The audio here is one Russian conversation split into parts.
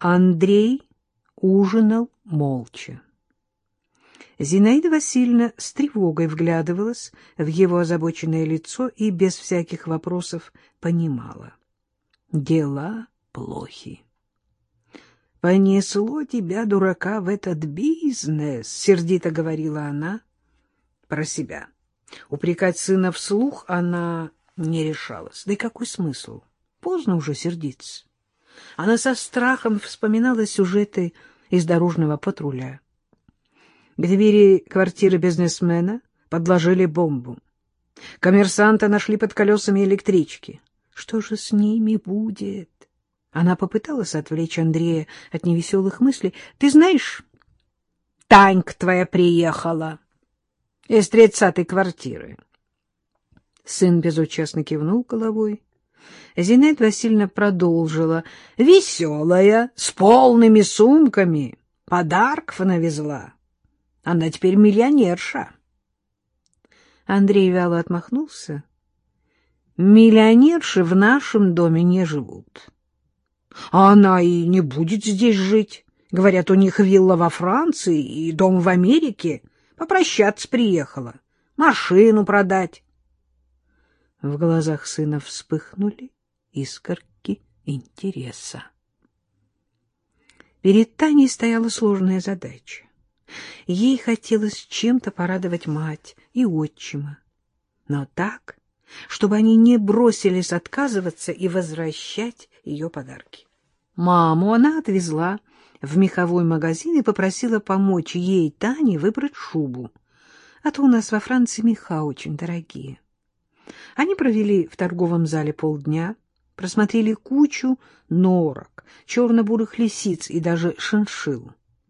Андрей ужинал молча. Зинаида Васильевна с тревогой вглядывалась в его озабоченное лицо и без всяких вопросов понимала. Дела плохи. «Понесло тебя, дурака, в этот бизнес», — сердито говорила она про себя. Упрекать сына вслух она не решалась. Да и какой смысл? Поздно уже сердиться. Она со страхом вспоминала сюжеты из «Дорожного патруля». К двери квартиры бизнесмена подложили бомбу. Коммерсанта нашли под колесами электрички. Что же с ними будет? Она попыталась отвлечь Андрея от невеселых мыслей. — Ты знаешь, Танька твоя приехала из 30-й квартиры. Сын безучастно кивнул головой. Зинаида Васильевна продолжила. — Веселая, с полными сумками, подарков навезла. Она теперь миллионерша. Андрей вяло отмахнулся. Миллионерши в нашем доме не живут. А она и не будет здесь жить. Говорят, у них вилла во Франции и дом в Америке. Попрощаться приехала, машину продать. В глазах сына вспыхнули искорки интереса. Перед Таней стояла сложная задача. Ей хотелось чем-то порадовать мать и отчима, но так, чтобы они не бросились отказываться и возвращать ее подарки. Маму она отвезла в меховой магазин и попросила помочь ей, Тане, выбрать шубу, а то у нас во Франции меха очень дорогие. Они провели в торговом зале полдня, просмотрели кучу норок, черно-бурых лисиц и даже шиншилл.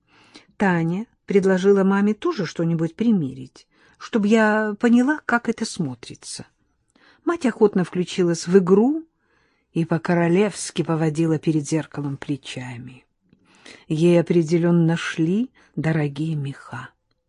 Таня предложила маме тоже что-нибудь примерить, чтобы я поняла, как это смотрится. Мать охотно включилась в игру и по-королевски поводила перед зеркалом плечами. Ей определенно шли дорогие меха.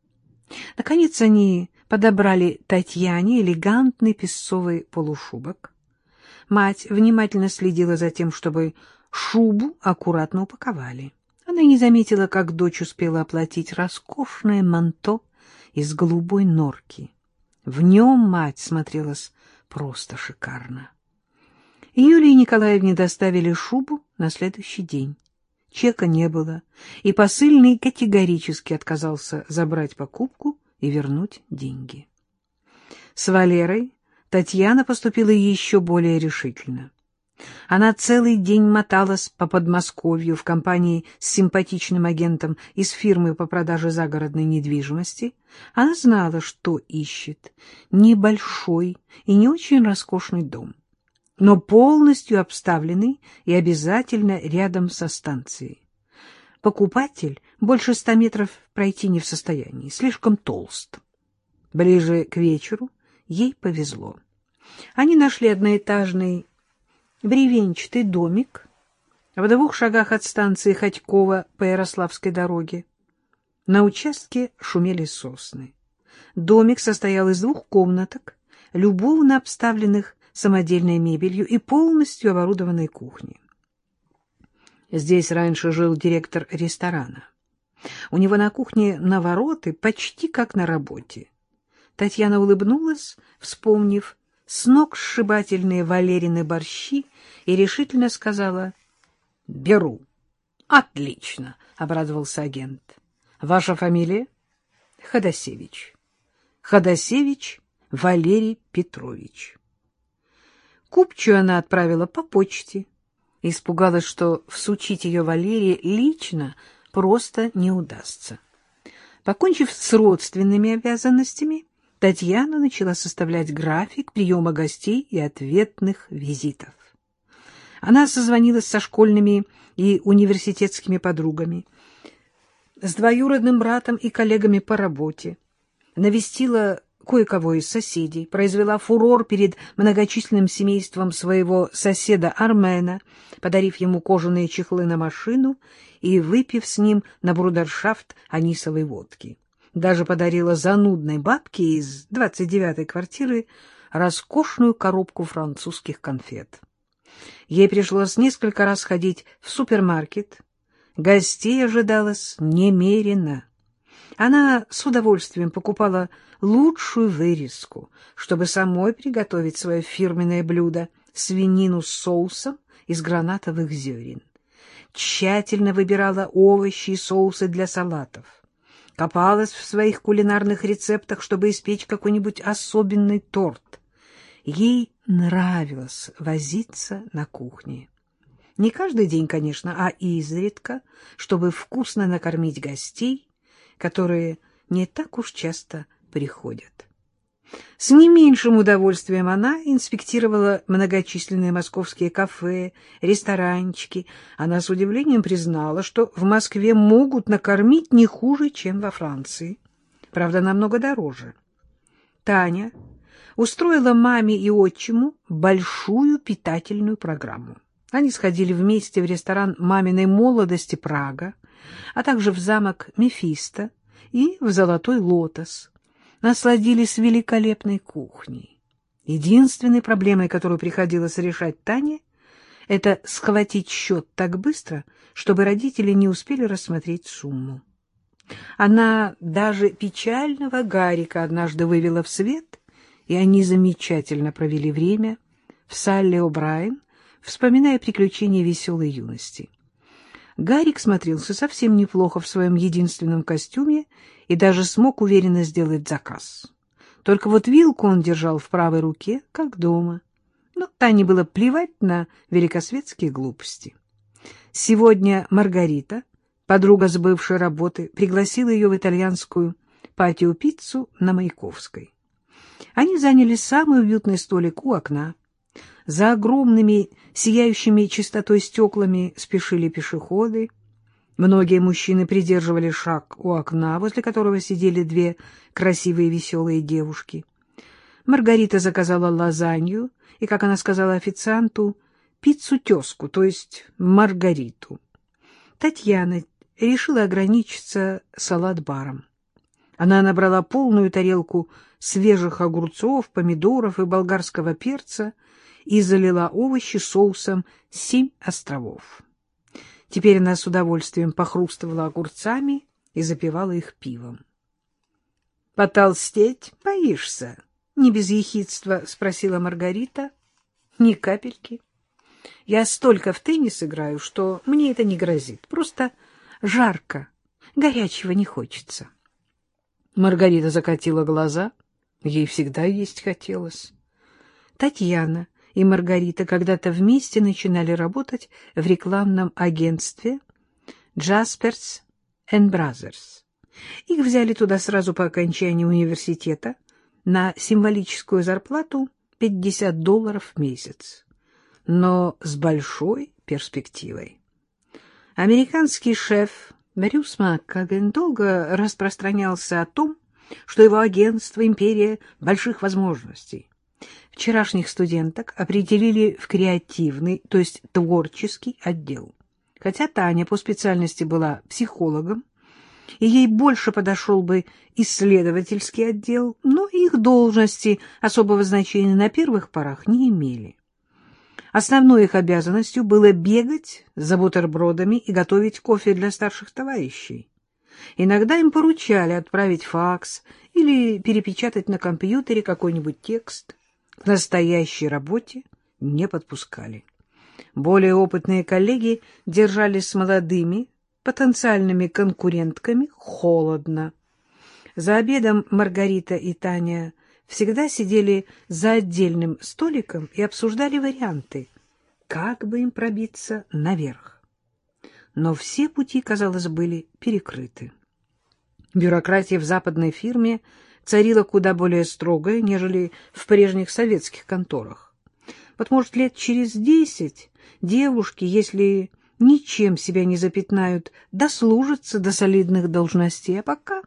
Наконец они подобрали Татьяне элегантный песцовый полушубок. Мать внимательно следила за тем, чтобы шубу аккуратно упаковали. Она не заметила, как дочь успела оплатить роскошное манто из голубой норки. В нем мать смотрелась просто шикарно. Юлии Николаевне доставили шубу на следующий день. Чека не было, и посыльный категорически отказался забрать покупку и вернуть деньги. С Валерой Татьяна поступила еще более решительно. Она целый день моталась по Подмосковью в компании с симпатичным агентом из фирмы по продаже загородной недвижимости. Она знала, что ищет: небольшой и не очень роскошный дом, но полностью обставленный и обязательно рядом со станцией. Покупатель больше 100 метров пройти не в состоянии, слишком толст. Ближе к вечеру ей повезло. Они нашли одноэтажный бревенчатый домик в 2 шагах от станции Ходькова по Ярославской дороге. На участке шумели сосны. Домик состоял из 2 комнаток, любовно обставленных самодельной мебелью и полностью оборудованной кухней. Здесь раньше жил директор ресторана. У него на кухне навороты почти как на работе. Татьяна улыбнулась, вспомнив сногсшибательные Валерины борщи, и решительно сказала: «Беру». «Отлично», — обрадовался агент. «Ваша фамилия?» «Ходосевич». «Ходосевич Валерий Петрович». Купчую она отправила по почте. Испугалась, что всучить ее Валерии лично просто не удастся. Покончив с родственными обязанностями, Татьяна начала составлять график приема гостей и ответных визитов. Она созвонилась со школьными и университетскими подругами, с двоюродным братом и коллегами по работе, навестила кое-кого из соседей, произвела фурор перед многочисленным семейством своего соседа Армена, подарив ему кожаные чехлы на машину и выпив с ним на брудершафт анисовой водки. Даже подарила занудной бабке из 29-й квартиры роскошную коробку французских конфет. Ей пришлось несколько раз ходить в супермаркет, Гостей ожидалось немерено. Она с удовольствием покупала лучшую вырезку, чтобы самой приготовить свое фирменное блюдо — свинину с соусом из гранатовых зерен. Тщательно выбирала овощи и соусы для салатов. Копалась в своих кулинарных рецептах, чтобы испечь какой-нибудь особенный торт. Ей нравилось возиться на кухне. Не каждый день, конечно, а изредка, чтобы вкусно накормить гостей, которые не так уж часто приходят. С не меньшим удовольствием она инспектировала многочисленные московские кафе, ресторанчики. Она с удивлением признала, что в Москве могут накормить не хуже, чем во Франции. Правда, намного дороже. Таня устроила маме и отчиму большую питательную программу. Они сходили вместе в ресторан маминой молодости «Прага», а также в замок Мефисто и в «Золотой лотос». Насладились великолепной кухней. Единственной проблемой, которую приходилось решать Тане, это схватить счет так быстро, чтобы родители не успели рассмотреть сумму. Она даже печального Гарика однажды вывела в свет, и они замечательно провели время в Салли О'Брайен, вспоминая приключения веселой юности. Гарик смотрелся совсем неплохо в своем единственном костюме и даже смог уверенно сделать заказ. Только вот вилку он держал в правой руке, как дома. Но Тане было плевать на великосветские глупости. Сегодня Маргарита, подруга с бывшей работы, пригласила ее в итальянскую патио-пиццу на Маяковской. Они заняли самый уютный столик у окна. За огромными, сияющими чистотой стеклами спешили пешеходы. Многие мужчины придерживали шаг у окна, возле которого сидели две красивые веселые девушки. Маргарита заказала лазанью и, как она сказала официанту, пиццу-тезку, то есть Маргариту. Татьяна решила ограничиться салат-баром. Она набрала полную тарелку свежих огурцов, помидоров и болгарского перца и залила овощи соусом «Семь островов». Теперь она с удовольствием похрустывала огурцами и запивала их пивом. — Потолстеть боишься? — не без ехидства спросила Маргарита. — Ни капельки. Я столько в теннис играю, что мне это не грозит. Просто жарко, горячего не хочется. Маргарита закатила глаза. Ей всегда есть хотелось. Татьяна и Маргарита когда-то вместе начинали работать в рекламном агентстве Jaspers and Brothers. Их взяли туда сразу по окончании университета на символическую зарплату $50 в месяц, но с большой перспективой. Американский шеф Брюс МакКаген долго распространялся о том, что его агентство — империя больших возможностей. Вчерашних студенток определили в креативный, то есть творческий отдел. Хотя Таня по специальности была психологом, и ей больше подошел бы исследовательский отдел, но их должности особого значения на первых порах не имели. Основной их обязанностью было бегать за бутербродами и готовить кофе для старших товарищей. Иногда им поручали отправить факс или перепечатать на компьютере какой-нибудь текст. К настоящей работе не подпускали. Более опытные коллеги держались с молодыми, потенциальными конкурентками холодно. За обедом Маргарита и Таня всегда сидели за отдельным столиком и обсуждали варианты, как бы им пробиться наверх. Но все пути, казалось, были перекрыты. Бюрократия в западной фирме царила куда более строгая, нежели в прежних советских конторах. Вот, может, лет через 10 девушки, если ничем себя не запятнают, дослужатся до солидных должностей, а пока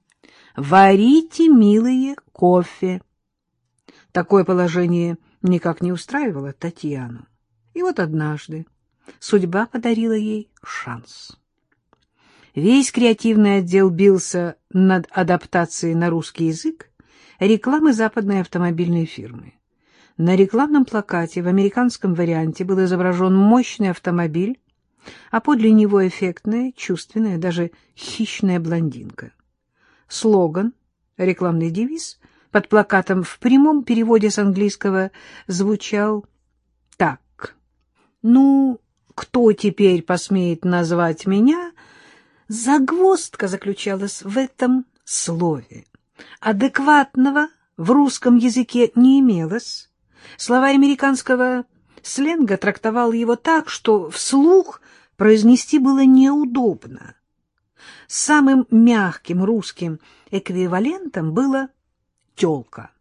варите, милые, кофе. Такое положение никак не устраивало Татьяну. И вот однажды судьба подарила ей шанс. Весь креативный отдел бился над адаптацией на русский язык рекламы западной автомобильной фирмы. На рекламном плакате в американском варианте был изображен мощный автомобиль а подле него эффектная, чувственная, даже хищная блондинка. Слоган, рекламный девиз под плакатом в прямом переводе с английского звучал так: «Ну, кто теперь посмеет назвать меня?» Загвоздка заключалась в этом слове. Адекватного в русском языке не имелось. Словарь американского сленга трактовал его так, что вслух произнести было неудобно. Самым мягким русским эквивалентом было «тёлка».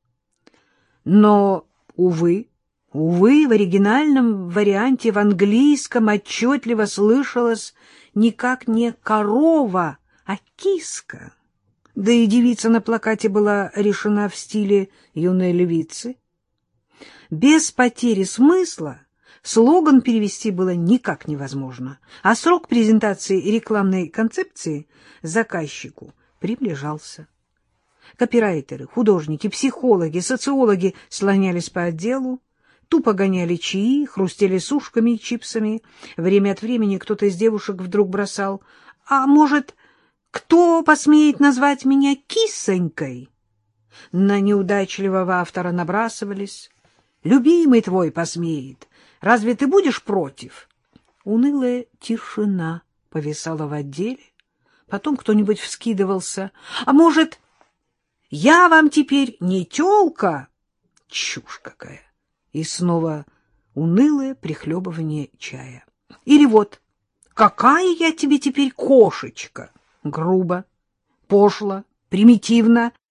Но, увы, в оригинальном варианте в английском отчетливо слышалось никак не корова, а киска. Да и девица на плакате была решена в стиле юной львицы. Без потери смысла слоган перевести было никак невозможно, а срок презентации рекламной концепции заказчику приближался. Копирайтеры, художники, психологи, социологи слонялись по отделу, тупо гоняли чаи, хрустели сушками и чипсами. Время от времени кто-то из девушек вдруг бросал: «А может, кто посмеет назвать меня кисонькой?» На неудачливого автора набрасывались: «Любимый твой посмеет. Разве ты будешь против?» Унылая тишина повисала в отделе. Потом кто-нибудь вскидывался: «А может, я вам теперь не тёлка?» Чушь какая! И снова унылое прихлебывание чая. Или вот: «Какая я тебе теперь кошечка?» Грубо, пошло, примитивно.